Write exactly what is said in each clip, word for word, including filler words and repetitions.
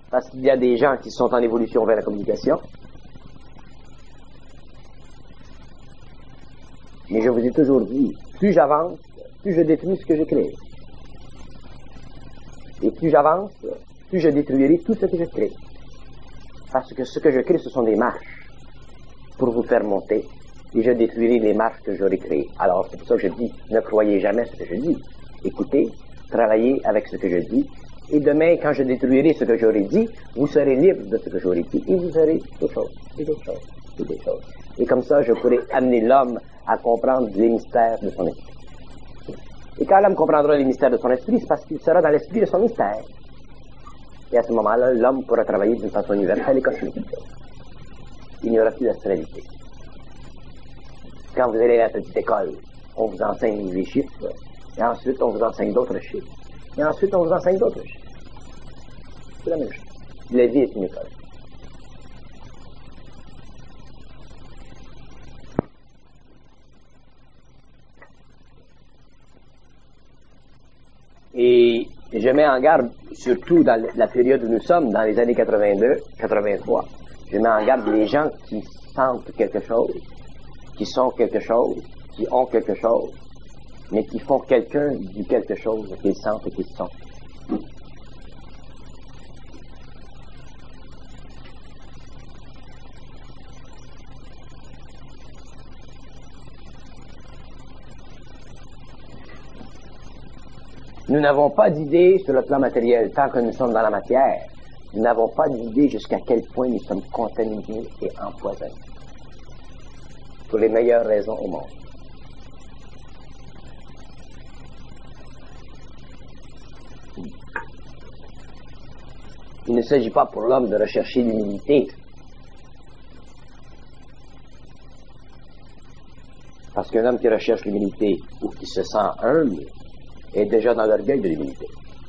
Parce qu'il y a des gens qui sont en évolution vers la communication. Mais je vous ai toujours dit, plus j'avance, plus je détruis ce que je crée. Et plus j'avance, plus je détruirai tout ce que je crée. Parce que ce que je crée, ce sont des marches pour vous faire monter. Et je détruirai les marches que j'aurai créées. Alors, c'est pour ça que je dis, ne croyez jamais ce que je dis. Écoutez, travaillez avec ce que je dis. Et demain, quand je détruirai ce que j'aurai dit, vous serez libre de ce que j'aurai dit. Et vous serez d'autres choses, et d'autres choses, et d'autres choses. Et comme ça, je pourrai amener l'homme à comprendre les mystères de son esprit. Et quand l'homme comprendra les mystères de son esprit, c'est parce qu'il sera dans l'esprit de son mystère. Et à ce moment-là, l'homme pourra travailler d'une façon universelle et cosmique. Il n'y aura plus d'astralité. Quand vous allez à la petite école, on vous enseigne les chiffres, et ensuite on vous enseigne d'autres chiffres, et ensuite on vous enseigne d'autres chiffres. C'est la même chose. La vie est une école. Et je mets en garde, surtout dans la période où nous sommes, dans les années quatre-vingt-deux, quatre-vingt-trois, je mets en garde les gens qui sentent quelque chose, qui sont quelque chose, qui ont quelque chose, mais qui font quelqu'un du quelque chose qu'ils sentent et qu'ils sont. Nous n'avons pas d'idée sur le plan matériel tant que nous sommes dans la matière. Nous n'avons pas d'idée jusqu'à quel point nous sommes contaminés et empoisonnés. Pour les meilleures raisons au monde. Il ne s'agit pas pour l'homme de rechercher l'humilité. Parce qu'un homme qui recherche l'humilité ou qui se sent humble est déjà dans l'orgueil de l'humilité.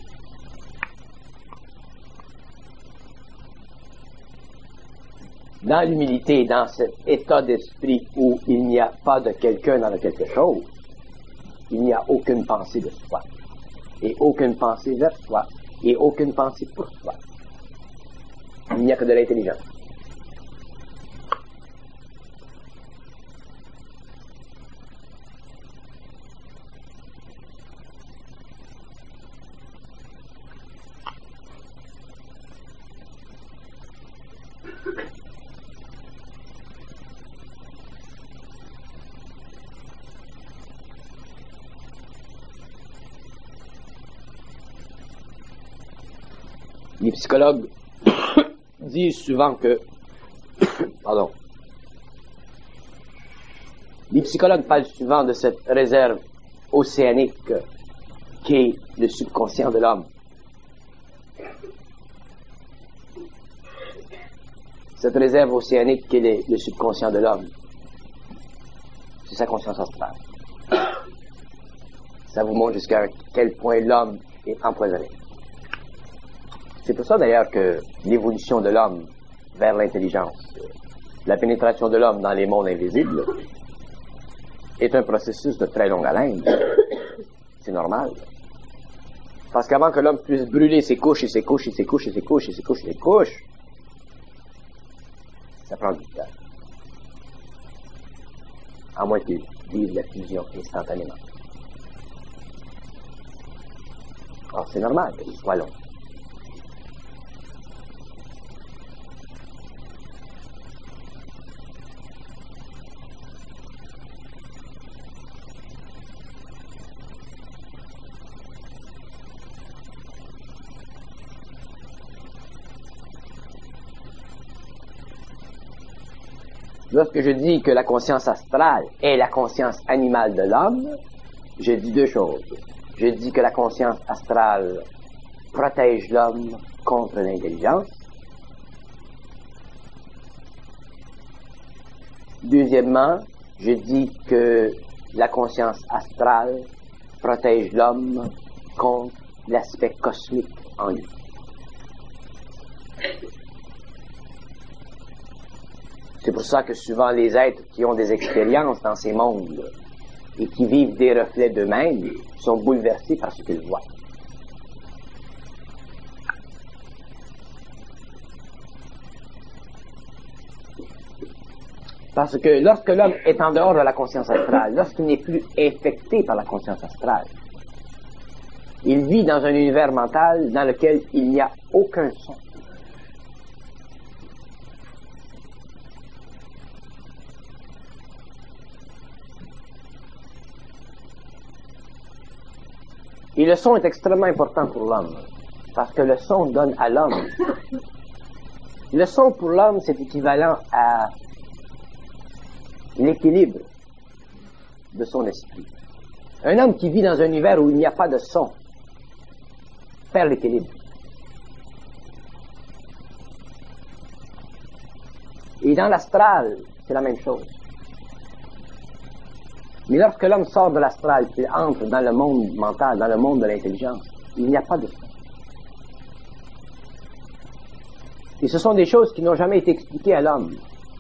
Dans l'humilité, dans cet état d'esprit où il n'y a pas de quelqu'un dans le quelque chose, il n'y a aucune pensée de soi, et aucune pensée vers soi, et aucune pensée pour soi. Il n'y a que de l'intelligence. Les psychologues disent souvent que, pardon, les psychologues parlent souvent de cette réserve océanique qu'est le subconscient de l'homme. Cette réserve océanique qu'est le, le subconscient de l'homme, c'est sa conscience astrale. Ça vous montre jusqu'à quel point l'homme est empoisonné. C'est pour ça d'ailleurs que l'évolution de l'homme vers l'intelligence, la pénétration de l'homme dans les mondes invisibles, est un processus de très longue haleine. C'est normal. Parce qu'avant que l'homme puisse brûler ses couches et ses couches et ses couches et ses couches et ses couches et ses couches, ça prend du temps. À moins qu'il vive la fusion instantanément. Alors c'est normal que ce soit long. Lorsque je dis que la conscience astrale est la conscience animale de l'homme, je dis deux choses. Je dis que la conscience astrale protège l'homme contre l'intelligence. Deuxièmement, je dis que la conscience astrale protège l'homme contre l'aspect cosmique en lui. C'est pour ça que souvent les êtres qui ont des expériences dans ces mondes et qui vivent des reflets d'eux-mêmes sont bouleversés par ce qu'ils voient. Parce que lorsque l'homme est en dehors de la conscience astrale, lorsqu'il n'est plus infecté par la conscience astrale, il vit dans un univers mental dans lequel il n'y a aucun son. Et le son est extrêmement important pour l'homme, parce que le son donne à l'homme. Le son pour l'homme, c'est équivalent à l'équilibre de son esprit. Un homme qui vit dans un univers où il n'y a pas de son perd l'équilibre. Et dans l'astral, c'est la même chose. Mais lorsque l'homme sort de l'astral, qu'il entre dans le monde mental, dans le monde de l'intelligence, il n'y a pas de son. Et ce sont des choses qui n'ont jamais été expliquées à l'homme.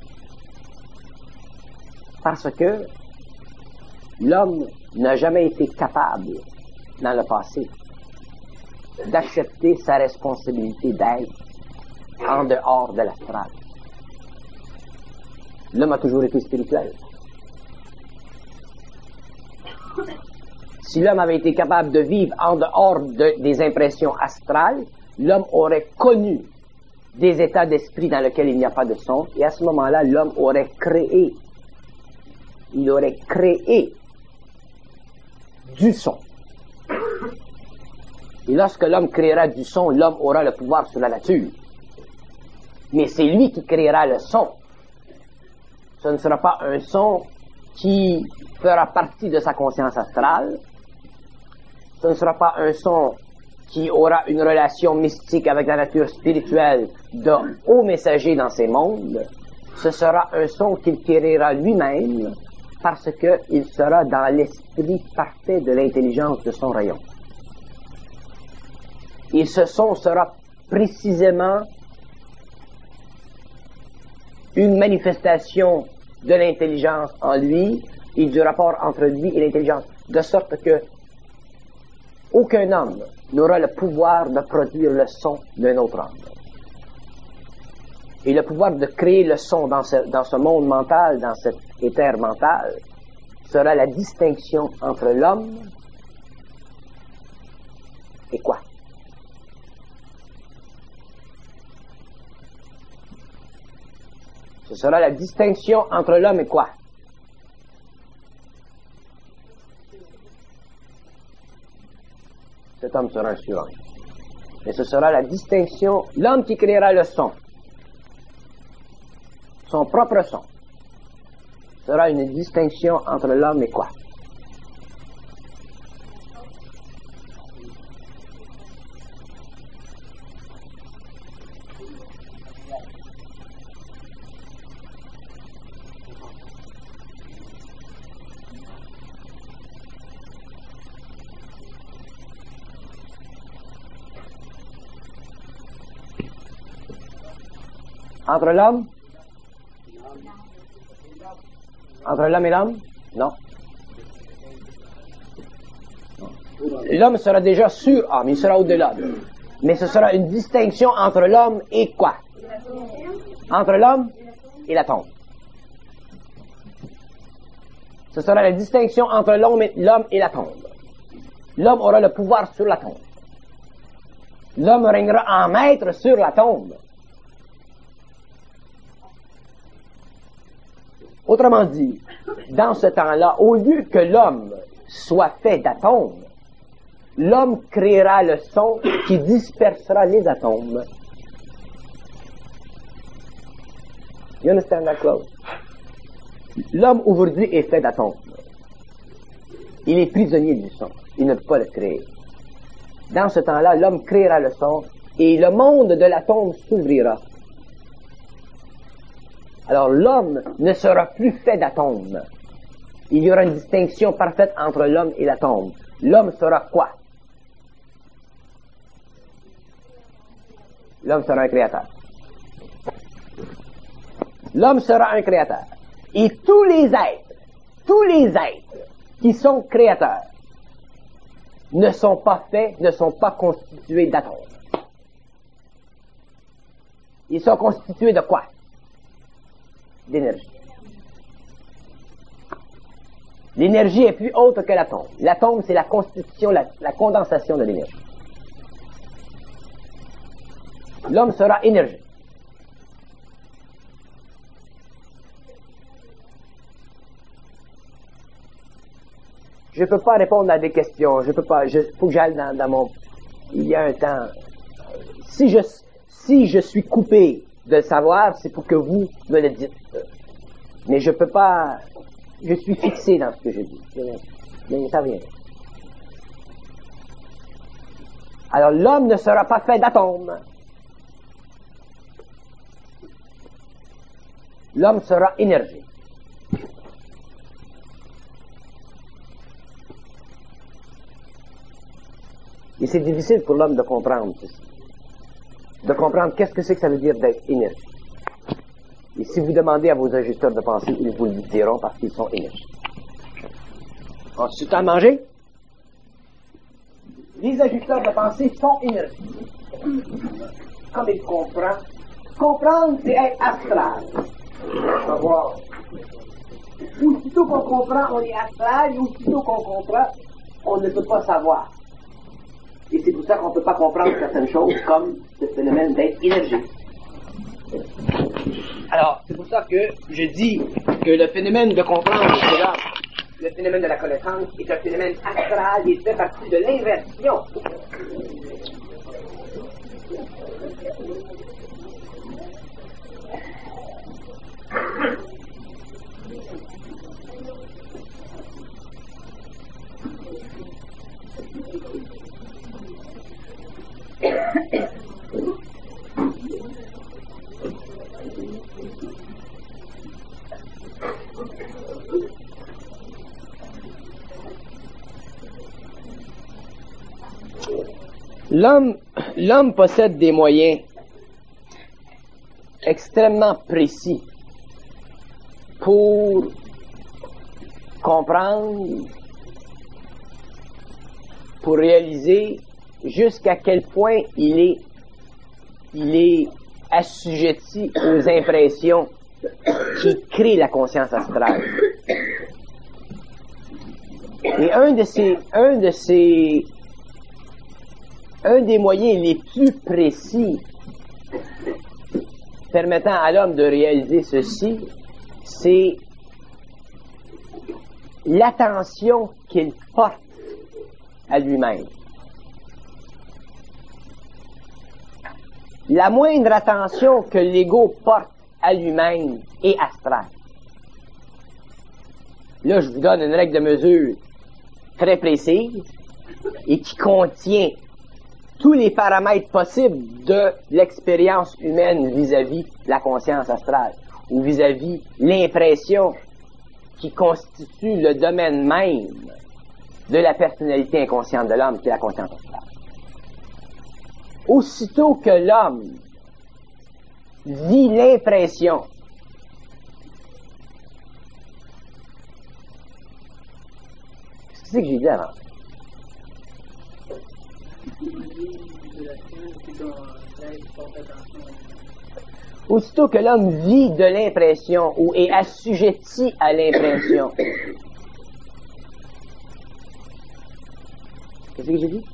Parce que l'homme n'a jamais été capable, dans le passé, d'accepter sa responsabilité d'être en dehors de l'astral. L'homme a toujours été spirituel. Si l'homme avait été capable de vivre en dehors de, des impressions astrales, l'homme aurait connu des états d'esprit dans lesquels il n'y a pas de son, et à ce moment-là, l'homme aurait créé, il aurait créé du son. Et lorsque l'homme créera du son, l'homme aura le pouvoir sur la nature. Mais c'est lui qui créera le son. Ce ne sera pas un son qui fera partie de sa conscience astrale. Ce ne sera pas un son qui aura une relation mystique avec la nature spirituelle de haut messager dans ces mondes. Ce sera un son qu'il créera lui-même parce qu'il sera dans l'esprit parfait de l'intelligence de son rayon. Et ce son sera précisément une manifestation de l'intelligence en lui et du rapport entre lui et l'intelligence, de sorte que aucun homme n'aura le pouvoir de produire le son d'un autre homme. Et le pouvoir de créer le son dans ce, dans ce monde mental, dans cet éther mental, sera la distinction entre l'homme et quoi? Ce sera la distinction entre l'homme et quoi? Cet homme sera un suivant. Et ce sera la distinction, l'homme qui créera le son, son propre son, sera une distinction entre l'homme et quoi? Entre l'homme? Entre l'homme et l'homme? Non. L'homme sera déjà sur homme, il sera au-delà d'eux. Mais ce sera une distinction entre l'homme et quoi? Entre l'homme et la tombe. Ce sera la distinction entre l'homme et, l'homme et la tombe. L'homme aura le pouvoir sur la tombe. L'homme régnera en maître sur la tombe. Autrement dit, dans ce temps-là, au lieu que l'homme soit fait d'atomes, l'homme créera le son qui dispersera les atomes. You understand that close? L'homme aujourd'hui est fait d'atomes. Il est prisonnier du son. Il ne peut pas le créer. Dans ce temps-là, l'homme créera le son et le monde de l'atome s'ouvrira. Alors l'homme ne sera plus fait d'atomes. Il y aura une distinction parfaite entre l'homme et l'atome. L'homme sera quoi? L'homme sera un créateur. L'homme sera un créateur. Et tous les êtres, tous les êtres qui sont créateurs ne sont pas faits, ne sont pas constitués d'atomes. Ils sont constitués de quoi? D'énergie. L'énergie est plus haute que l'atome. L'atome, c'est la constitution, la, la condensation de l'énergie. L'homme sera énergie. Je ne peux pas répondre à des questions. Je peux pas. Il faut que j'aille dans, dans mon... Il y a un temps. Si je, si je suis coupé de le savoir, c'est pour que vous me le dites. Mais je peux pas... Je suis fixé dans ce que je dis. Mais ça vient. Alors, l'homme ne sera pas fait d'atomes. L'homme sera énergie. Et c'est difficile pour l'homme de comprendre ceci. De comprendre qu'est-ce que c'est que ça veut dire d'être énergie. Et si vous demandez à vos ajusteurs de pensée, ils vous le diront parce qu'ils sont énergie. Ensuite, à manger, les ajusteurs de pensée sont énergie. Comme ils comprennent. Comprendre, c'est être astral. Savoir. Aussitôt qu'on comprend, on est astral, et aussitôt qu'on comprend, on ne peut pas savoir. Et c'est pour ça qu'on ne peut pas comprendre certaines choses comme ce phénomène d'être énergie. Alors, c'est pour ça que je dis que le phénomène de comprendre, c'est là, le phénomène de la connaissance est un phénomène astral et fait partie de l'inversion. L'homme, l'homme possède des moyens extrêmement précis pour comprendre, pour réaliser jusqu'à quel point il est, il est assujetti aux impressions qui créent la conscience astrale. Et un de ces, un de ces, un des moyens les plus précis permettant à l'homme de réaliser ceci, c'est l'attention qu'il porte à lui-même. La moindre attention que l'ego porte à lui-même est astrale. Là, je vous donne une règle de mesure très précise et qui contient tous les paramètres possibles de l'expérience humaine vis-à-vis de la conscience astrale ou vis-à-vis l'impression qui constitue le domaine même de la personnalité inconsciente de l'homme, qui est la conscience astrale. Aussitôt que l'homme vit l'impression qu'est-ce que c'est que j'ai dit avant? Aussitôt que l'homme vit de l'impression ou est assujetti à l'impression. Qu'est-ce que j'ai dit?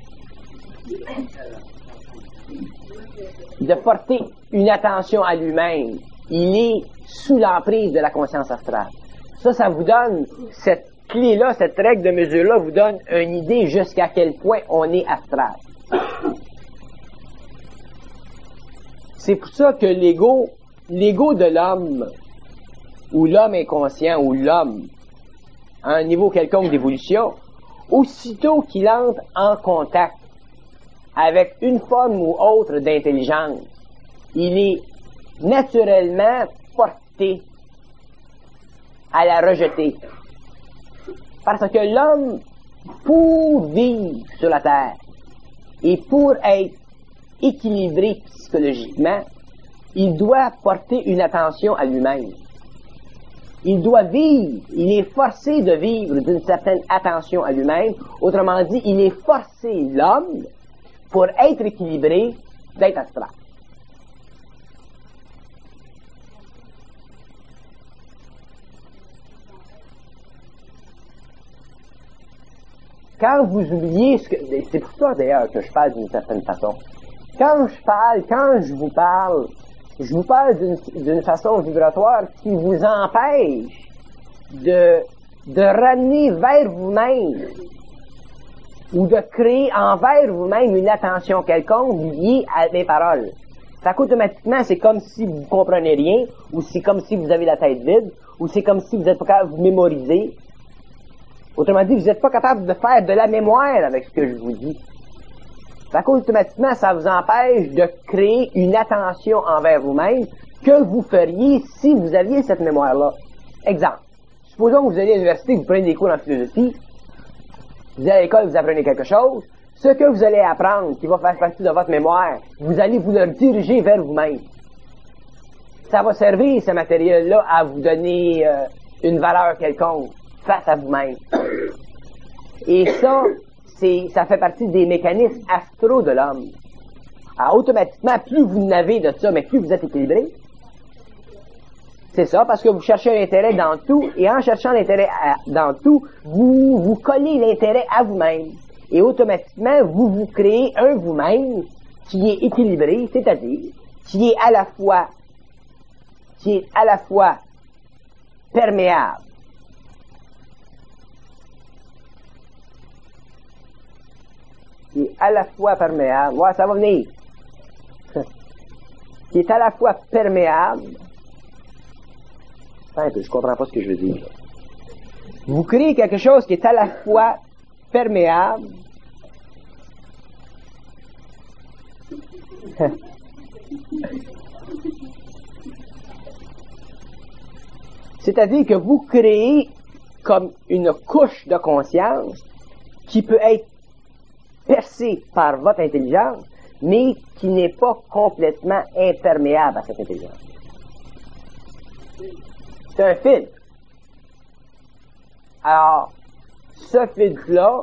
De porter une attention à lui-même. Il est sous l'emprise de la conscience astrale. Ça, ça vous donne, cette clé-là, cette règle de mesure-là vous donne une idée jusqu'à quel point on est astral. C'est pour ça que l'ego, l'ego de l'homme, ou l'homme inconscient, ou l'homme, à un niveau quelconque d'évolution, aussitôt qu'il entre en contact avec une forme ou autre d'intelligence, il est naturellement porté à la rejeter. Parce que l'homme, pour vivre sur la Terre, et pour être équilibré psychologiquement, il doit porter une attention à lui-même. Il doit vivre, il est forcé de vivre d'une certaine attention à lui-même. Autrement dit, il est forcé, l'homme, pour être équilibré, d'être astral. quand vous oubliez ce que... C'est pour ça, d'ailleurs, que je parle d'une certaine façon. Quand je parle, quand je vous parle, je vous parle d'une, d'une façon vibratoire qui vous empêche de, de ramener vers vous-même ou de créer envers vous-même une attention quelconque liée à mes paroles. Ça qu'automatiquement, c'est comme si vous ne comprenez rien, ou c'est comme si vous avez la tête vide, ou c'est comme si vous n'êtes pas capable de vous mémoriser. Autrement dit, vous n'êtes pas capable de faire de la mémoire avec ce que je vous dis. Ça qu'automatiquement, ça vous empêche de créer une attention envers vous-même que vous feriez si vous aviez cette mémoire-là. Exemple. Supposons que vous allez à l'université, vous prenez des cours en philosophie, vous allez à l'école, vous apprenez quelque chose, ce que vous allez apprendre, qui va faire partie de votre mémoire, vous allez vous le diriger vers vous-même. Ça va servir, ce matériel-là, à vous donner euh, une valeur quelconque face à vous-même. Et ça, c'est, ça fait partie des mécanismes astraux de l'homme. Alors, automatiquement, plus vous n'avez de ça, mais plus vous êtes équilibré. C'est ça, parce que vous cherchez un intérêt dans tout, et en cherchant l'intérêt à, dans tout, vous, vous collez l'intérêt à vous-même. Et automatiquement, vous vous créez un vous-même qui est équilibré, c'est-à-dire qui est à la fois, qui est à la fois perméable, qui est à la fois perméable, ouais, ça va venir, qui est à la fois perméable. Attends un peu, je comprends pas ce que je veux dire. Vous créez quelque chose qui est à la fois perméable, c'est-à-dire que vous créez comme une couche de conscience qui peut être percée par votre intelligence, mais qui n'est pas complètement imperméable à cette intelligence. C'est un filtre. Alors, ce filtre-là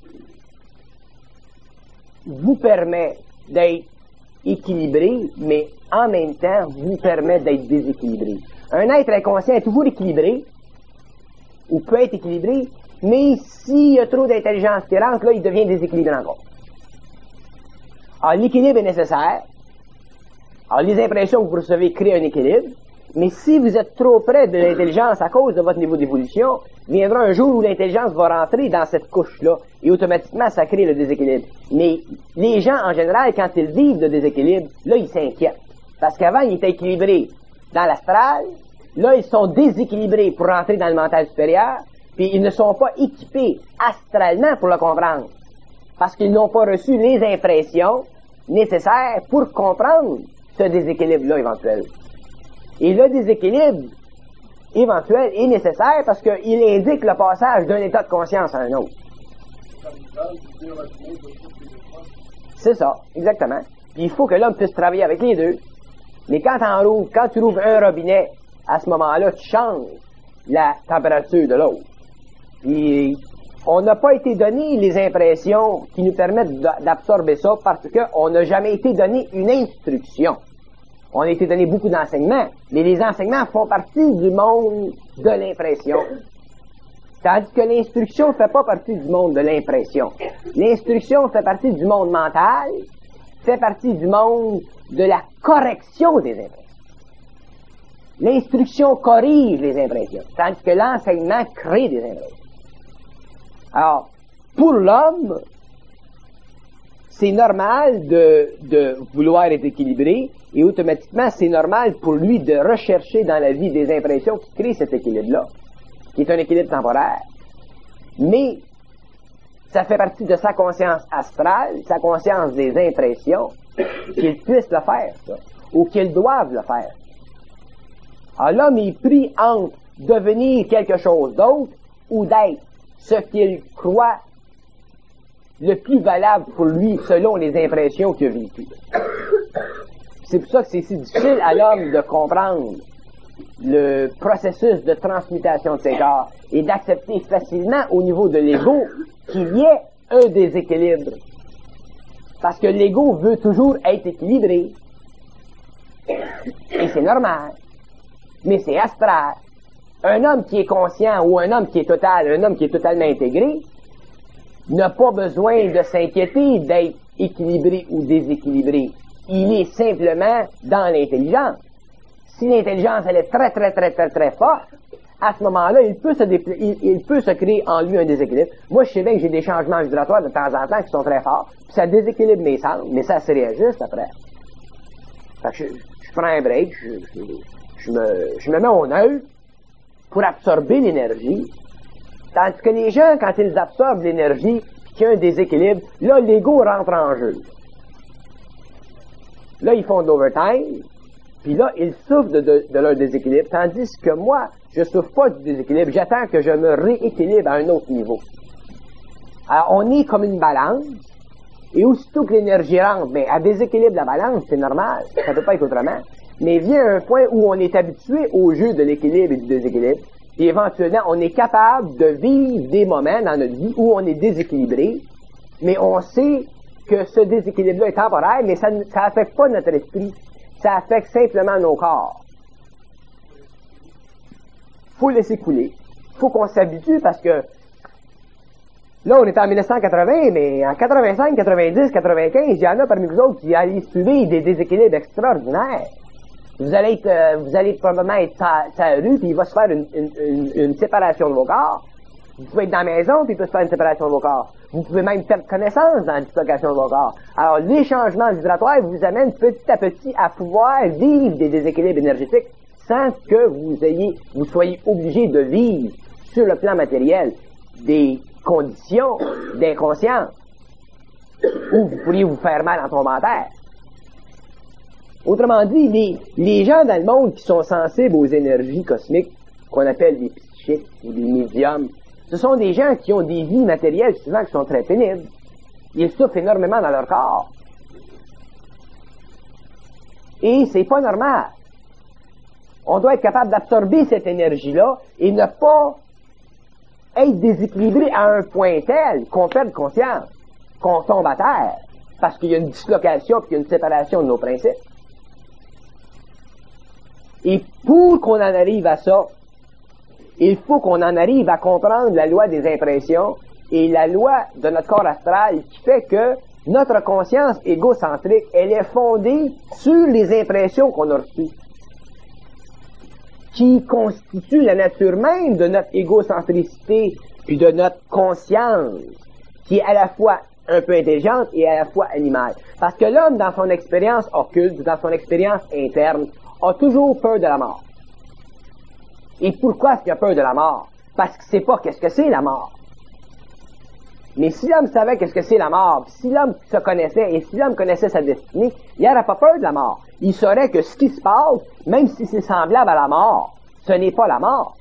vous permet d'être équilibré, mais en même temps vous permet d'être déséquilibré. Un être inconscient est toujours équilibré, ou peut être équilibré, mais s'il y a trop d'intelligence qui rentre, là, il devient déséquilibré encore. Alors, l'équilibre est nécessaire. Alors, les impressions que vous recevez créent un équilibre, mais si vous êtes trop près de l'intelligence à cause de votre niveau d'évolution, viendra un jour où l'intelligence va rentrer dans cette couche-là, et automatiquement, ça crée le déséquilibre. Mais les gens, en général, quand ils vivent de déséquilibre, là, ils s'inquiètent. Parce qu'avant, ils étaient équilibrés dans l'astral, là, ils sont déséquilibrés pour rentrer dans le mental supérieur, puis ils ne sont pas équipés astralement pour le comprendre. Parce qu'ils n'ont pas reçu les impressions nécessaires pour comprendre ce déséquilibre-là éventuel. Et le déséquilibre éventuel est nécessaire parce qu'il indique le passage d'un état de conscience à un autre. C'est ça, exactement. Puis il faut que l'homme puisse travailler avec les deux. Mais quand, en rouvres, quand tu ouvres un robinet, à ce moment-là, tu changes la température de l'eau. Puis on n'a pas été donné les impressions qui nous permettent d'absorber ça parce qu'on n'a jamais été donné une instruction. On a été donné beaucoup d'enseignements, mais les enseignements font partie du monde de l'impression. Tandis que l'instruction ne fait pas partie du monde de l'impression. L'instruction fait partie du monde mental, fait partie du monde de la correction des impressions. L'instruction corrige les impressions, tandis que l'enseignement crée des impressions. Alors, pour l'homme, c'est normal de, de vouloir être équilibré, et automatiquement, c'est normal pour lui de rechercher dans la vie des impressions qui créent cet équilibre-là, qui est un équilibre temporaire. Mais, ça fait partie de sa conscience astrale, sa conscience des impressions, qu'il puisse le faire, ça, ou qu'il doive le faire. Alors l'homme est pris entre devenir quelque chose d'autre ou d'être ce qu'il croit le plus valable pour lui selon les impressions qu'il a vécues. C'est pour ça que c'est si difficile à l'homme de comprendre le processus de transmutation de ses corps et d'accepter facilement au niveau de l'ego qu'il y ait un déséquilibre. Parce que l'ego veut toujours être équilibré. Et c'est normal. Mais c'est astral. Un homme qui est conscient ou un homme qui est total, un homme qui est totalement intégré, n'a pas besoin de s'inquiéter d'être équilibré ou déséquilibré. Il est simplement dans l'intelligence. Si l'intelligence, elle est très, très, très, très, très forte, à ce moment-là, il peut se dépla- il, il peut se créer en lui un déséquilibre. Moi, je sais bien que j'ai des changements vibratoires de temps en temps qui sont très forts, puis ça déséquilibre mes sens, mais ça se réajuste après. Fait que je, je prends un break, je, je, je, me, je me mets au neutre pour absorber l'énergie, tandis que les gens, quand ils absorbent l'énergie, puis qu'il y a un déséquilibre, là, l'ego rentre en jeu. Là, ils font de l'overtime, puis là, ils souffrent de, de, de leur déséquilibre, tandis que moi, je ne souffre pas du déséquilibre, j'attends que je me rééquilibre à un autre niveau. Alors, on est comme une balance, et aussitôt que l'énergie rentre, bien, elle déséquilibre la balance, c'est normal, ça ne peut pas être autrement, mais vient un point où on est habitué au jeu de l'équilibre et du déséquilibre, et éventuellement, on est capable de vivre des moments dans notre vie où on est déséquilibré, mais on sait que ce déséquilibre-là est temporaire, mais ça n'affecte pas notre esprit, ça affecte simplement nos corps. Faut laisser couler. Faut qu'on s'habitue parce que là, on est en mille neuf cent quatre-vingts, mais en quatre-vingt-cinq, quatre-vingt-dix, quatre-vingt-quinze, il y en a parmi vous autres qui allaient subir des déséquilibres extraordinaires. Vous allez être, euh, vous allez probablement être sur la rue, puis il va se faire une, une, une, une séparation de vos corps. Vous pouvez être dans la maison, puis il peut se faire une séparation de vos corps. Vous pouvez même perdre connaissance dans la dislocation de vos corps. Alors, les changements vibratoires vous amènent petit à petit à pouvoir vivre des déséquilibres énergétiques sans que vous ayez, vous soyez obligé de vivre sur le plan matériel des conditions d'inconscience où vous pourriez vous faire mal en tombant à terre. Autrement dit, les, les gens dans le monde qui sont sensibles aux énergies cosmiques, qu'on appelle des psychiques ou des médiums, ce sont des gens qui ont des vies matérielles souvent qui sont très pénibles. Ils souffrent énormément dans leur corps. Et c'est pas normal. On doit être capable d'absorber cette énergie-là et ne pas être déséquilibré à un point tel qu'on perde conscience, qu'on tombe à terre, parce qu'il y a une dislocation puis qu'il y a une séparation de nos principes. Et pour qu'on en arrive à ça, il faut qu'on en arrive à comprendre la loi des impressions et la loi de notre corps astral qui fait que notre conscience égocentrique, elle est fondée sur les impressions qu'on a reçues, qui constituent la nature même de notre égocentricité puis de notre conscience, qui est à la fois un peu intelligente et à la fois animale. Parce que l'homme, dans son expérience occulte, dans son expérience interne, a toujours peur de la mort. Et pourquoi est-ce qu'il a peur de la mort? Parce qu'il ne sait pas qu'est-ce que c'est la mort. Mais si l'homme savait qu'est-ce que c'est la mort, si l'homme se connaissait et si l'homme connaissait sa destinée, il n'aurait pas peur de la mort. Il saurait que ce qui se passe, même si c'est semblable à la mort, ce n'est pas la mort.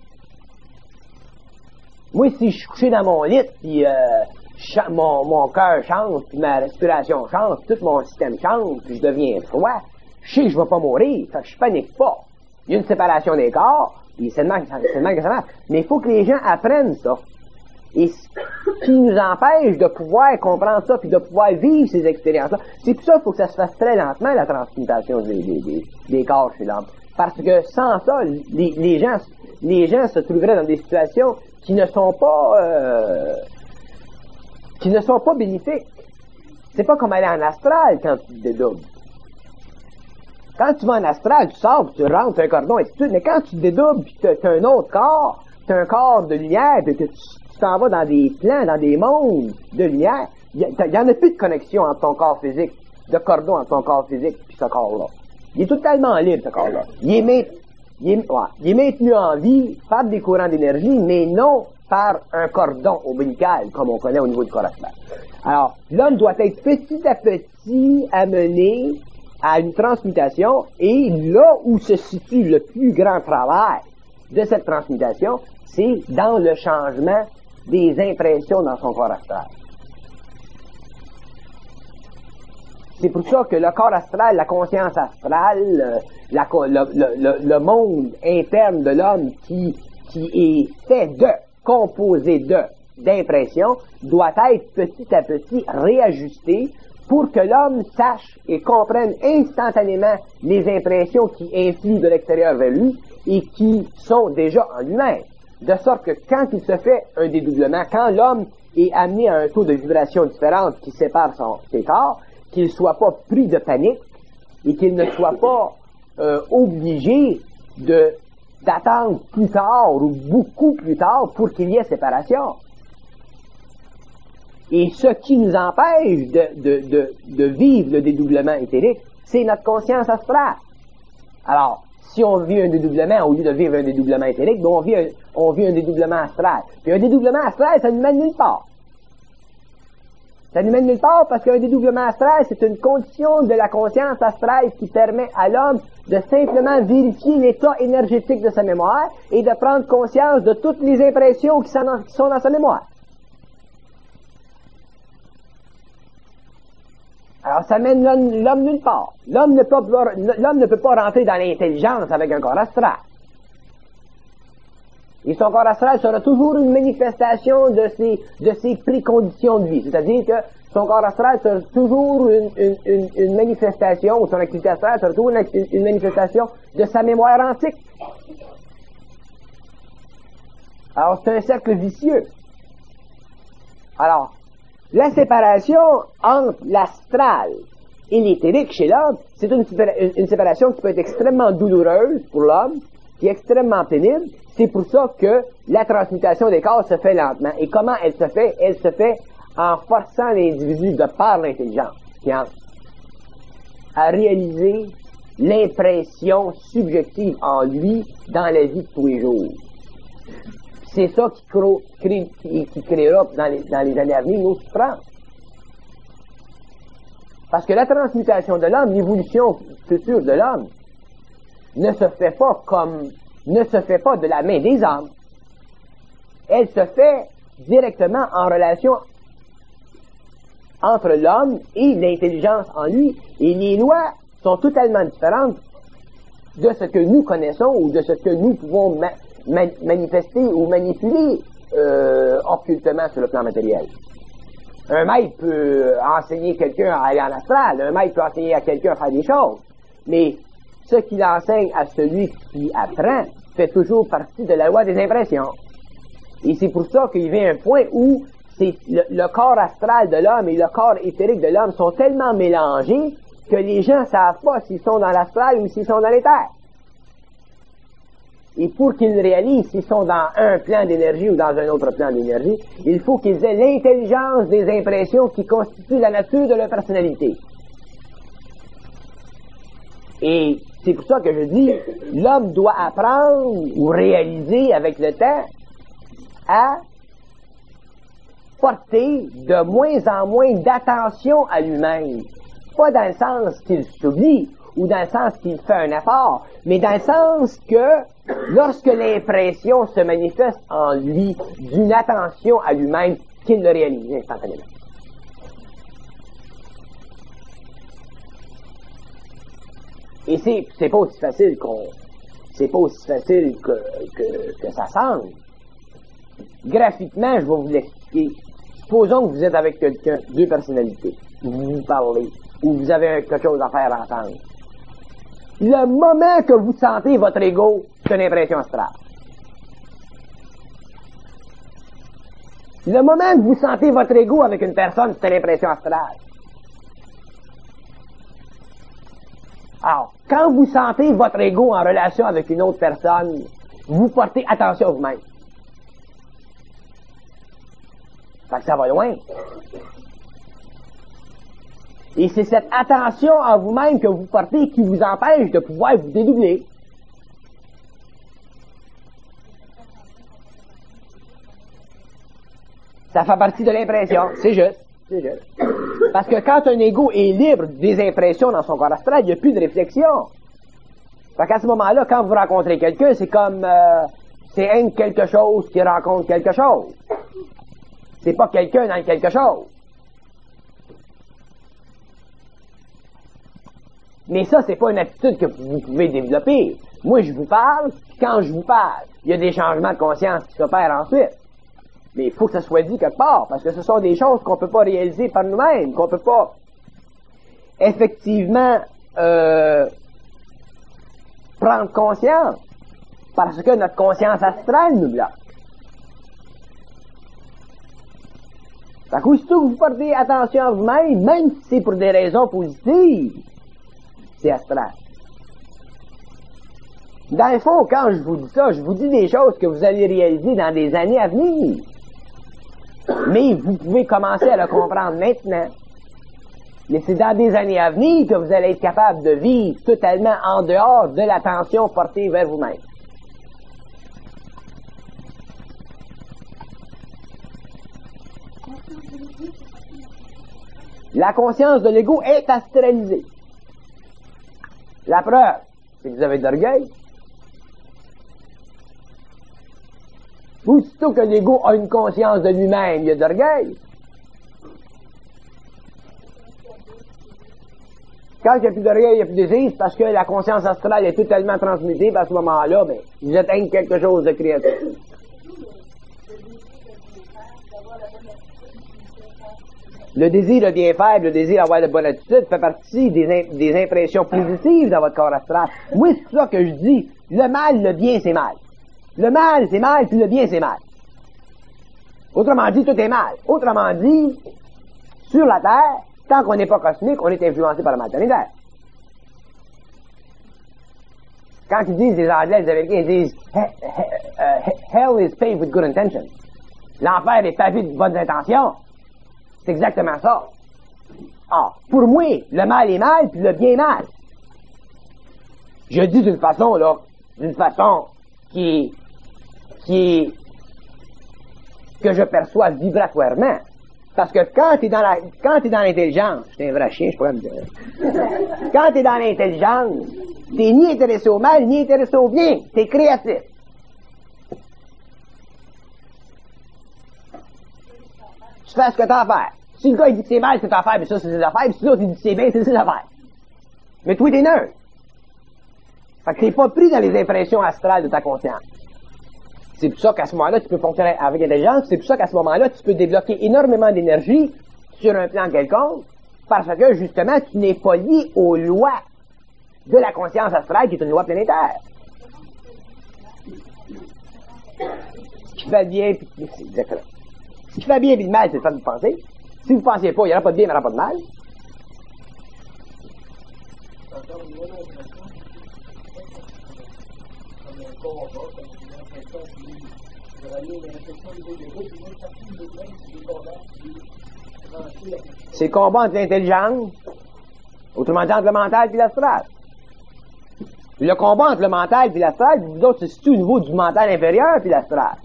Moi, si je suis couché dans mon lit, puis euh, mon, mon cœur change, puis ma respiration change, tout mon système change, puis je deviens froid, je sais que je ne vais pas mourir, fait que je panique pas. Il y a une séparation des corps, et c'est seulement que ça marche. Mais il faut que les gens apprennent ça. Et ce qui nous empêche de pouvoir comprendre ça, puis de pouvoir vivre ces expériences-là, c'est pour ça qu'il faut que ça se fasse très lentement, la transmutation des, des, des, des corps chez l'homme. Parce que sans ça, les, les, gens, les gens se trouveraient dans des situations qui ne sont pas euh, qui ne sont pas bénéfiques. C'est pas comme aller en astral quand tu te dédoubles. Quand tu vas en astral, tu sors, tu rentres, tu as un cordon, et tout, mais quand tu te dédoubles, tu as un autre corps, tu as un corps de lumière, puis tu t'en vas dans des plans, dans des mondes de lumière, il n'y en a plus de connexion entre ton corps physique, de cordon entre ton corps physique et ce corps-là. Il est totalement libre, ce corps-là. Il est, maint, il, est, ouais, il est maintenu en vie par des courants d'énergie, mais non par un cordon ombilical, comme on connaît au niveau du corps astral. Alors, l'homme doit être petit à petit amené à une transmutation, et là où se situe le plus grand travail de cette transmutation, c'est dans le changement des impressions dans son corps astral. C'est pour ça que le corps astral, la conscience astrale, la, le, le, le monde interne de l'homme qui, qui est fait de, composé de, d'impressions, doit être petit à petit réajusté pour que l'homme sache et comprenne instantanément les impressions qui influent de l'extérieur vers lui et qui sont déjà en lui-même. De sorte que quand il se fait un dédoublement, quand l'homme et amené à un taux de vibration différent qui sépare son, ses corps, qu'il ne soit pas pris de panique et qu'il ne soit pas euh, obligé de d'attendre plus tard ou beaucoup plus tard pour qu'il y ait séparation. Et ce qui nous empêche de, de, de, de vivre le dédoublement éthérique, c'est notre conscience astrale. Alors, si on vit un dédoublement au lieu de vivre un dédoublement éthérique, ben on, vit un, on vit un dédoublement astral. Puis un dédoublement astral, ça nous mène nulle part. Ça nous mène nulle part parce qu'un dédoublement astral, c'est une condition de la conscience astrale qui permet à l'homme de simplement vérifier l'état énergétique de sa mémoire et de prendre conscience de toutes les impressions qui sont dans, qui sont dans sa mémoire. Alors, ça mène l'homme nulle part. L'homme ne peut pas, l'homme ne peut pas rentrer dans l'intelligence avec un corps astral. Et son corps astral sera toujours une manifestation de ses, de ses préconditions de vie. C'est-à-dire que son corps astral sera toujours une, une, une, une manifestation, ou son activité astrale sera toujours une, une manifestation de sa mémoire antique. Alors, c'est un cercle vicieux. Alors, la séparation entre l'astral et l'éthérique chez l'homme, c'est une, une séparation qui peut être extrêmement douloureuse pour l'homme, qui est extrêmement pénible. C'est pour ça que la transmutation des corps se fait lentement. Et comment elle se fait? Elle se fait en forçant l'individu de par l'intelligence, qui entre, à réaliser l'impression subjective en lui dans la vie de tous les jours. C'est ça qui, crée, qui, qui créera dans les, dans les années à venir nos souffrances. Parce que la transmutation de l'homme, l'évolution future de l'homme, ne se fait pas comme, ne se fait pas de la main des hommes. Elle se fait directement en relation entre l'homme et l'intelligence en lui. Et les lois sont totalement différentes de ce que nous connaissons ou de ce que nous pouvons ma- ma- manifester ou manipuler euh, occultement sur le plan matériel. Un maître peut enseigner quelqu'un à aller en astral, un maître peut enseigner à quelqu'un à faire des choses, mais ce qu'il enseigne à celui qui apprend fait toujours partie de la loi des impressions. Et c'est pour ça qu'il vient un point où c'est le, le corps astral de l'homme et le corps éthérique de l'homme sont tellement mélangés que les gens ne savent pas s'ils sont dans l'astral ou s'ils sont dans l'éther. Et pour qu'ils réalisent s'ils sont dans un plan d'énergie ou dans un autre plan d'énergie, il faut qu'ils aient l'intelligence des impressions qui constituent la nature de leur personnalité. Et c'est pour ça que je dis, l'homme doit apprendre ou réaliser avec le temps à porter de moins en moins d'attention à lui-même. Pas dans le sens qu'il s'oublie ou dans le sens qu'il fait un effort, mais dans le sens que lorsque l'impression se manifeste en lui d'une attention à lui-même, qu'il le réalise instantanément. Et c'est, c'est pas aussi facile qu'on, c'est pas aussi facile que, que, que ça semble. Graphiquement, je vais vous l'expliquer. Supposons que vous êtes avec quelqu'un, deux personnalités, vous vous parlez, ou vous avez quelque chose à faire ensemble. Le moment que vous sentez votre ego, c'est une impression astrale. Le moment que vous sentez votre ego avec une personne, c'est une impression astrale. Alors, quand vous sentez votre ego en relation avec une autre personne, vous portez attention à vous-même. Fait que ça va loin. Et c'est cette attention à vous-même que vous portez qui vous empêche de pouvoir vous dédoubler. Ça fait partie de l'impression, c'est juste, c'est juste. Parce que quand un ego est libre des impressions dans son corps astral, il n'y a plus de réflexion. Fait qu'à ce moment-là, quand vous rencontrez quelqu'un, c'est comme, euh, c'est un quelque chose qui rencontre quelque chose. C'est pas quelqu'un dans le quelque chose. Mais ça, c'est pas une attitude que vous pouvez développer. Moi, je vous parle, puis quand je vous parle, il y a des changements de conscience qui s'opèrent ensuite. Mais il faut que ça soit dit quelque part, parce que ce sont des choses qu'on peut pas réaliser par nous-mêmes, qu'on peut pas effectivement euh, prendre conscience, parce que notre conscience astrale nous bloque. Fait qu'aussitôt que vous portez attention à vous-même, même si c'est pour des raisons positives, c'est astral. Dans le fond, quand je vous dis ça, je vous dis des choses que vous allez réaliser dans des années à venir. Mais vous pouvez commencer à le comprendre maintenant. Mais c'est dans des années à venir que vous allez être capable de vivre totalement en dehors de l'attention portée vers vous-même. La conscience de l'ego est astralisée. La preuve, c'est que vous avez de l'orgueil. Aussitôt que l'ego a une conscience de lui-même, il y a de l'orgueil. Quand il n'y a plus d'orgueil, il n'y a plus de désir, c'est parce que la conscience astrale est totalement transmutée, à ce moment-là, ben, ils atteignent quelque chose de créatif. Le désir de bien faire, le désir d'avoir de bonne attitude fait partie des, in- des impressions positives dans votre corps astral. Moi, c'est pour ça que je dis, le mal, le bien, c'est mal. Le mal, c'est mal, puis le bien, c'est mal. Autrement dit, tout est mal. Autrement dit, sur la Terre, tant qu'on n'est pas cosmique, on est influencé par la maternité. Quand ils disent, les Anglais, les Américains, ils disent « Hell is paved with good intentions ». L'enfer est pavé de bonnes intentions. C'est exactement ça. Ah, pour moi, le mal est mal, puis le bien est mal. Je dis d'une façon, là, d'une façon qui est, qui est, que je perçois vibratoirement. Parce que quand t'es dans la, quand t'es dans l'intelligence, c'est un vrai chien, je pourrais me dire. Quand t'es dans l'intelligence, t'es ni intéressé au mal, ni intéressé au bien. T'es créatif. Tu fais ce que t'as à faire. Si le gars, il dit que c'est mal, c'est ta affaire, mais ça, c'est ses affaires, puis si l'autre, il dit que c'est bien, c'est ses affaires. Mais toi, t'es neutre. Fait que t'es pas pris dans les impressions astrales de ta conscience. C'est pour ça qu'à ce moment-là, tu peux fonctionner avec intelligence, c'est pour ça qu'à ce moment-là, tu peux débloquer énormément d'énergie sur un plan quelconque, parce que, justement, tu n'es pas lié aux lois de la conscience astrale, qui est une loi planétaire. Ce qui fait bien, puis c'est exactement. Ce qui fait bien et le mal, c'est le fait de penser. Si vous ne pensiez pas, il n'y aura pas de bien, il n'y aura pas de mal. C'est le combat entre l'intelligence, autrement dit entre le mental et l'astral. Le combat entre le mental et l'astral, vous autres, se situe au niveau du mental inférieur et l'astral.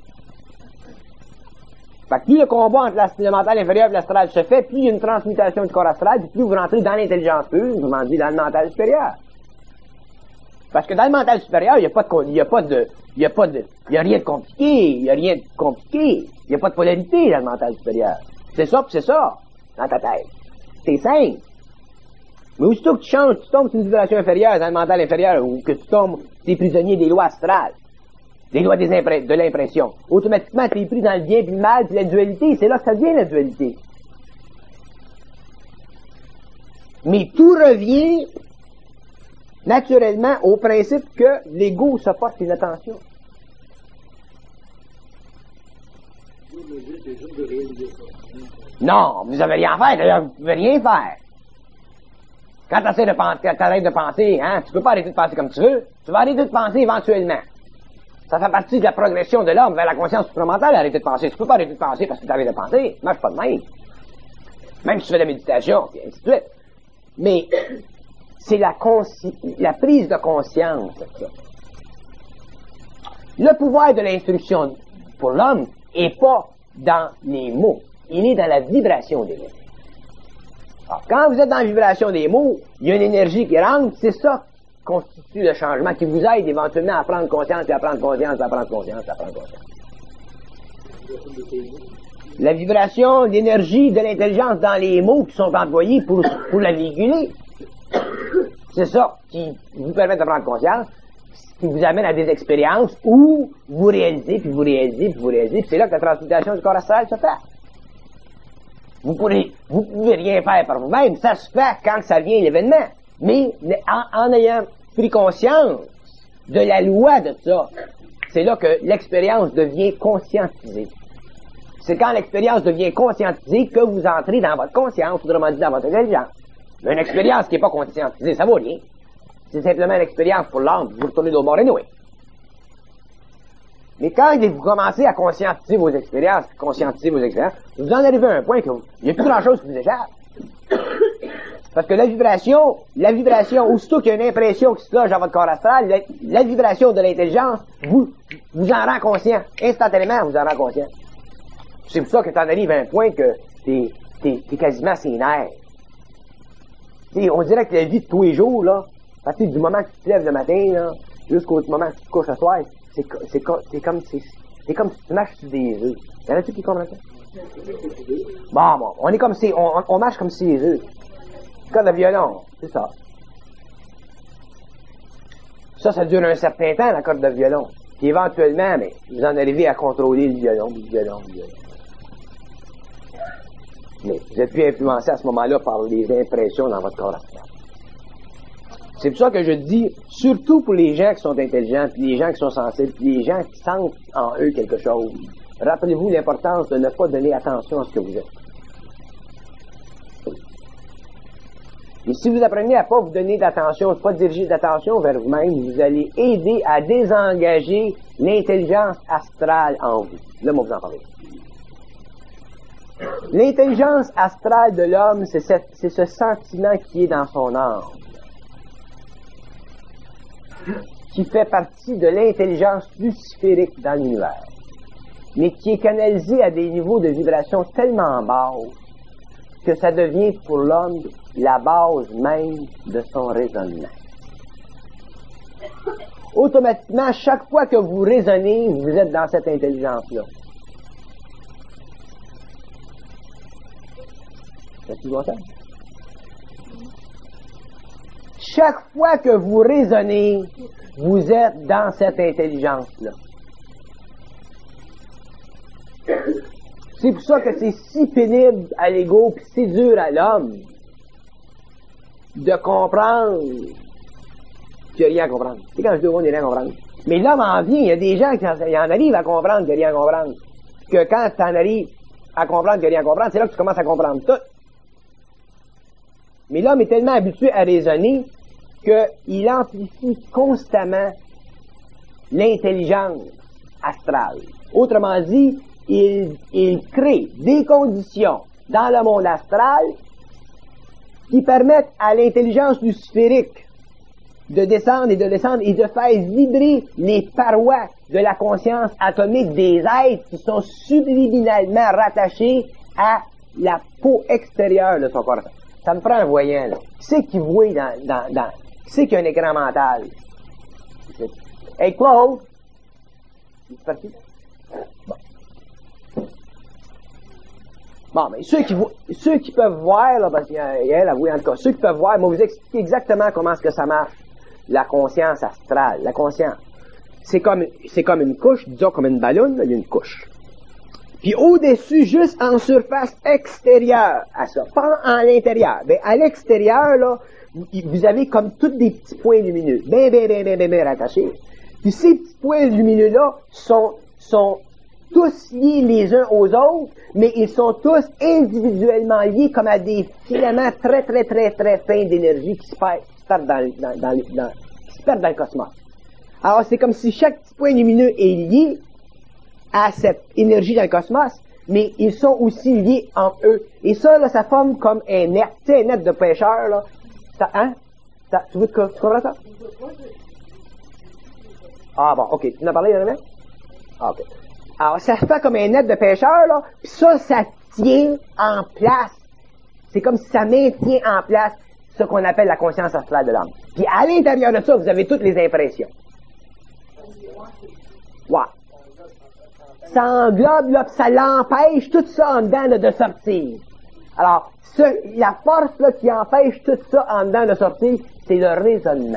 Fait que plus le combat entre le mental inférieur et l'astral se fait, plus il y a une transmutation du corps astral, puis plus vous rentrez dans l'intelligence pure, vous m'en dites dans le mental supérieur. Parce que dans le mental supérieur, il n'y a pas de, il y a pas de, il n'y a pas de, il y a rien de compliqué, il n'y a rien de compliqué, il n'y a pas de polarité dans le mental supérieur. C'est ça, puis c'est ça, dans ta tête. C'est simple. Mais aussitôt que tu changes, tu tombes sur une vibration inférieure dans le mental inférieur, ou que tu tombes, tu es prisonnier des lois astrales, des lois des impré- de l'impression. Automatiquement, tu es pris dans le bien et le mal, puis la dualité, c'est là que ça devient la dualité. Mais tout revient naturellement au principe que l'ego se porte une attention. Non, vous n'avez rien à faire, d'ailleurs, vous ne pouvez rien faire. Quand tu essaies de penser, quand tu arrêtes de penser, hein, tu peux pas arrêter de penser comme tu veux, tu vas arrêter de penser éventuellement. Ça fait partie de la progression de l'homme vers la conscience supramentale, arrêter de penser. Tu peux pas arrêter de penser parce que tu arrêtes de penser, ça marche pas de même. Même si tu fais de la méditation, et ainsi de suite. Mais c'est la, consci- la prise de conscience, ça. Le pouvoir de l'instruction pour l'homme est pas dans les mots, il est dans la vibration des mots. Alors, quand vous êtes dans la vibration des mots, il y a une énergie qui rentre, c'est ça qui constitue le changement, qui vous aide éventuellement à prendre conscience, et à prendre conscience, à prendre conscience, à prendre conscience. La vibration, l'énergie de l'intelligence dans les mots qui sont employés pour, pour la véhiculer, c'est ça qui vous permet de prendre conscience, qui vous amène à des expériences où vous réalisez, puis vous réalisez, puis vous réalisez, puis c'est là que la transmutation du corps astral se fait. Vous pourrez, vous pouvez rien faire par vous-même, ça se fait quand ça vient l'événement. Mais en, en ayant pris conscience de la loi de ça, c'est là que l'expérience devient conscientisée. C'est quand l'expérience devient conscientisée que vous entrez dans votre conscience, autrement dit dans votre intelligence. Mais une expérience qui n'est pas conscientisée, ça vaut rien. C'est simplement une expérience pour l'âme, vous retournez au bord et noué. Mais quand vous commencez à conscientiser vos expériences, conscientiser vos expériences, vous en arrivez à un point que il n'y a plus grand chose qui vous échappe. Parce que la vibration, la vibration, aussitôt qu'il y a une impression qui se loge dans votre corps astral, la, la vibration de l'intelligence vous, vous en rend conscient. Instantanément, vous en rend conscient. C'est pour ça que tu en arrives à un point que t'es, t'es, t'es quasiment sénère. T'sais, on dirait que la vie de tous les jours, là, à partir du moment que tu te lèves le matin, là, jusqu'au moment que tu te couches ce soir, c'est, c'est, c'est comme, c'est, c'est comme si tu marches sur des œufs. Y'en a-tu qui comprennent ça? Bon, bon, on est comme si, on, on marche comme si des œufs. Corde de violon, c'est ça. Ça, ça dure un certain temps, la corde de violon. Puis éventuellement, mais vous en arrivez à contrôler le violon, le violon, le violon. Mais vous êtes plus influencé à ce moment-là par les impressions dans votre corps astral. C'est pour ça que je dis, surtout pour les gens qui sont intelligents, puis les gens qui sont sensibles, puis les gens qui sentent en eux quelque chose, rappelez-vous l'importance de ne pas donner attention à ce que vous êtes. Et si vous apprenez à ne pas vous donner d'attention, à ne pas diriger d'attention vers vous-même, vous allez aider à désengager l'intelligence astrale en vous. Là, moi, vous en parlez. L'intelligence astrale de l'homme, c'est, cette, c'est ce sentiment qui est dans son âme, qui fait partie de l'intelligence luciférique dans l'univers, mais qui est canalisé à des niveaux de vibration tellement bas que ça devient pour l'homme la base même de son raisonnement. Automatiquement, chaque fois que vous raisonnez, vous êtes dans cette intelligence-là. Ça doit faire. Chaque fois que vous raisonnez, vous êtes dans cette intelligence-là. C'est pour ça que c'est si pénible à l'ego, puis si dur à l'homme de comprendre qu'il n'y a rien à comprendre. Tu sais, quand je dis on n'est rien à comprendre. Mais l'homme en vient, il y a des gens qui en, en arrivent à comprendre qu'il n'y a rien à comprendre. Que quand tu en arrives à comprendre qu'il n'y a rien à comprendre, c'est là que tu commences à comprendre tout. Mais l'homme est tellement habitué à raisonner qu'il amplifie constamment l'intelligence astrale. Autrement dit, il, il crée des conditions dans le monde astral qui permettent à l'intelligence luciférique de descendre et de descendre et de faire vibrer les parois de la conscience atomique des êtres qui sont subliminalement rattachés à la peau extérieure de son corps. Ça me prend un voyant, là. Qui c'est qui voit dans, dans, dans, qui c'est qui a un écran mental? Hey, Claude! C'est parti? Bon. Bon, mais ceux qui, vo- ceux qui peuvent voir, là, parce qu'il y a elle, a en tout cas, ceux qui peuvent voir, moi, vous expliquer exactement comment est-ce que ça marche, la conscience astrale, la conscience. C'est comme, c'est comme une couche, disons comme une ballonne, là, il y a une couche. Puis au-dessus, juste en surface extérieure à ça, pas en l'intérieur. Ben, à l'extérieur, là, vous avez comme tous des petits points lumineux, bien, bien, bien, bien, bien, bien rattachés. Puis ces petits points lumineux-là sont, sont tous liés les uns aux autres, mais ils sont tous individuellement liés comme à des filaments très, très, très, très fins d'énergie qui se perdent, qui se perdent dans, dans, dans, dans, qui se perdent dans le cosmos. Alors, c'est comme si chaque petit point lumineux est lié à cette énergie dans le cosmos, mais ils sont aussi liés entre eux. Et ça, là, ça forme comme un net, tu sais, un net de pêcheurs, là. Ça, hein? Ça, tu veux que, tu comprends ça? Ah bon, ok. Tu en as parlé, Yann? Ah, ok. Alors, ça se fait comme un net de pêcheurs, là, pis ça, ça tient en place. C'est comme si ça maintient en place ce qu'on appelle la conscience astrale de l'homme. Puis à l'intérieur de ça, vous avez toutes les impressions. Ouais. Ça englobe, là, pis ça l'empêche tout ça en dedans là, de sortir. Alors, ce, la force là, qui empêche tout ça en dedans de sortir, c'est le raisonnement.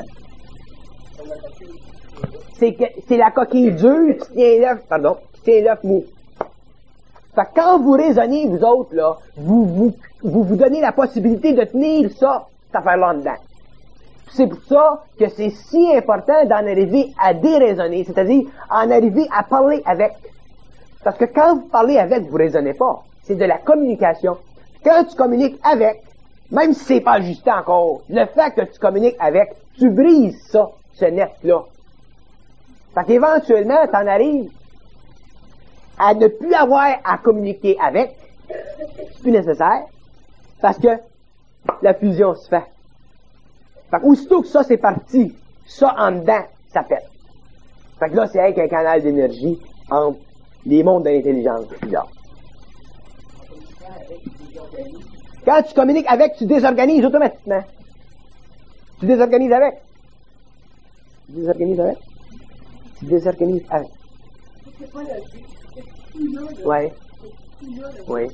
C'est, que, c'est la coquille dure qui tient l'œuf, pardon, qui tient l'œuf mou. Fait que quand vous raisonnez, vous autres, là, vous vous, vous vous donnez la possibilité de tenir ça, cette affaire-là en dedans. C'est pour ça que c'est si important d'en arriver à déraisonner, c'est-à-dire en arriver à parler avec. Parce que quand vous parlez avec, vous raisonnez pas. C'est de la communication. Quand tu communiques avec, même si c'est pas ajusté encore, le fait que tu communiques avec, tu brises ça, ce net-là. Fait qu'éventuellement, t'en arrives à ne plus avoir à communiquer avec, c'est plus nécessaire, parce que la fusion se fait. Fait qu'aussitôt que ça c'est parti, ça en dedans, ça pète. Fait que là, c'est avec un canal d'énergie entre les mondes de l'intelligence. Là. Quand tu communiques avec, tu désorganises automatiquement. Tu désorganises avec. Tu désorganises avec. Tu désorganises avec. Oui. Oui.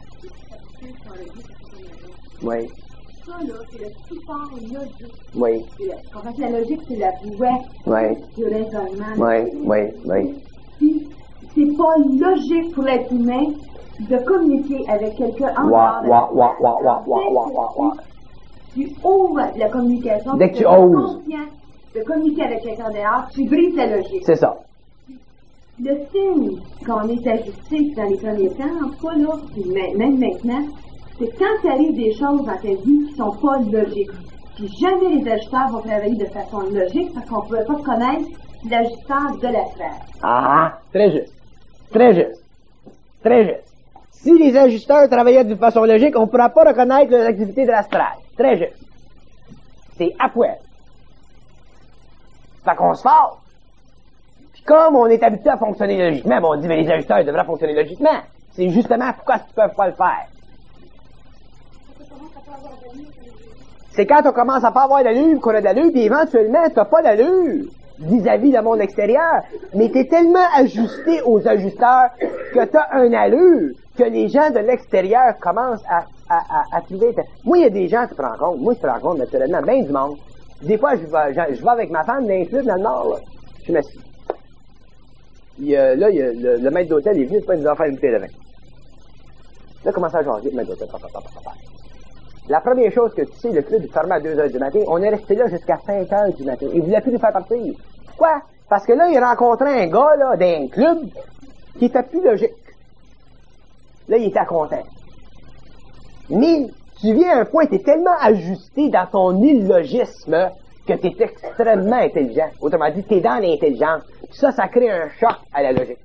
Oui. Ça, là, c'est le support logique. Oui. En fait, la logique, c'est la bouée oui. du raisonnement. Oui, oui, oui. Puis, c'est pas logique pour l'être humain de communiquer avec quelqu'un en Wa, dehors wa, wa, wa, wa, wa, wa, wa, wa. Tu ouvres la communication. Dès que tu es oses. conscient de communiquer avec quelqu'un dehors, tu brises la logique. C'est ça. Le signe qu'on est ajusté dans les premiers temps, en tout cas, là, puis même maintenant, c'est quand tu arrives des choses dans ta vie qui sont pas logiques. Puis jamais les ajusteurs vont travailler de façon logique parce qu'on ne pouvait pas connaître l'ajusteur de la sphère. Ah, très juste. Très juste. Très juste. Si les ajusteurs travaillaient de façon logique, on ne pourra pas reconnaître les activités de l'astral. Très juste. C'est à poil. Fait qu'on se fâche. Puis comme on est habitué à fonctionner logiquement, ben on dit, mais les ajusteurs devraient fonctionner logiquement. C'est justement pourquoi ils ne peuvent pas le faire. C'est quand on commence à pas avoir d'allure qu'on a d'allure, puis éventuellement, tu n'as pas d'allure vis-à-vis du monde extérieur, mais tu es tellement ajusté aux ajusteurs que tu as un allure que les gens de l'extérieur commencent à, à, à, à trouver. Moi, il y a des gens qui se rencontrent, moi, je te rencontre naturellement, bien du monde. Des fois, je vais, je, je vais avec ma femme dans les clubs dans le Nord, là. Je m'assieds. Il, euh, là, il y a, le, le maître d'hôtel est venu, c'est pas nous a faire une bouteille de vin. Là, commence à jaser, le maître d'hôtel. Papa, papa, papa. La première chose que tu sais, le club est fermé à deux heures du matin, on est resté là jusqu'à cinq heures du matin. Il voulait plus nous faire partir. Pourquoi? Parce que là, il rencontrait un gars, là, d'un club, qui était plus logique. Là, il était content. Mais, tu viens à un point, tu es tellement ajusté dans ton illogisme que tu es extrêmement intelligent. Autrement dit, tu es dans l'intelligence. Puis ça, ça crée un choc à la logique.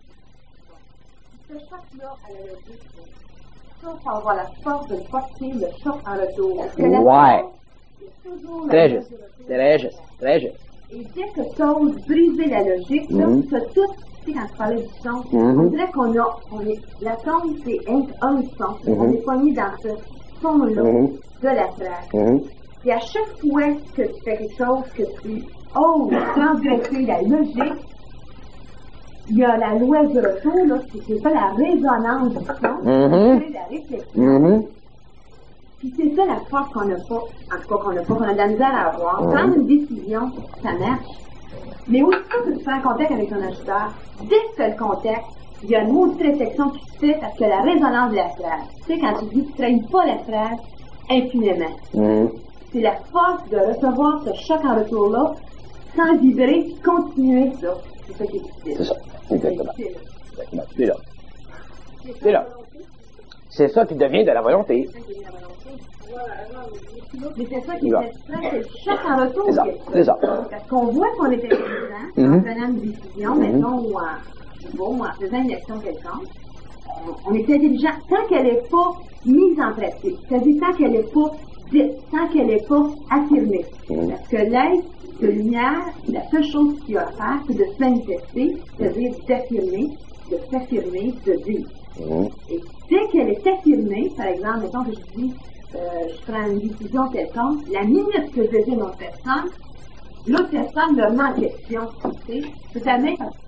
Ce choc-là à la logique, ça, il faut avoir la force de porter le choc en retour. Parce que la Ouais. force, Très juste. Très juste. Très juste. Et dès que tu oses briser la logique, là, Mhm. tu as tout, tu sais, quand tu parlais du son, Mhm. on dirait qu'on a, on est, la tombe, c'est un, un son. Mhm. On est poigné dans ce son-là Mhm. de la phrase. Mhm. Et à chaque fois que tu fais quelque chose, que tu oses transgresser la logique, il y a la loi du retour, là, c'est, c'est pas la résonance du son, Mhm. c'est la réflexion. Mhm. Puis c'est ça la force qu'on n'a pas, en tout cas qu'on n'a pas, qu'on a de la misère à avoir. Mhm. Prendre une décision, ça marche. Mais aussitôt que tu fais un contact avec ton ajusteur, dès que tu as le contact, il y a une maudite réflexion qui se fait parce que la résonance de la phrase. Tu sais, quand tu dis que tu ne traînes pas la phrase impunément. Mhm. C'est la force de recevoir ce choc en retour-là, sans vibrer, continuer ça. C'est ça qui est difficile. C'est ça. Exactement. C'est difficile. Exactement. C'est là. C'est là. C'est ça qui devient de la volonté. Mais c'est ça qui Il va. est stress, c'est le choc en retour. C'est ça. qui est C'est ça. Parce qu'on voit qu'on est intelligent en Mhm. prenant une décision, Mhm. mettons, ou en, je sais pas, ou en faisant une action quelconque. On, on est intelligent tant qu'elle n'est pas mise en pratique. C'est-à-dire tant qu'elle n'est pas dite, tant qu'elle n'est pas affirmée. Mhm. Parce que l'être de lumière, la seule chose qu'il a à faire, c'est de se manifester, c'est-à-dire d'affirmer, de s'affirmer, de vivre. Mhm. Et dès qu'elle est affirmée, par exemple, mettons que je dis, euh, je prends une décision quelconque, la minute que je dis à une autre personne, l'autre personne me remet en question. Tu sais, c'est la même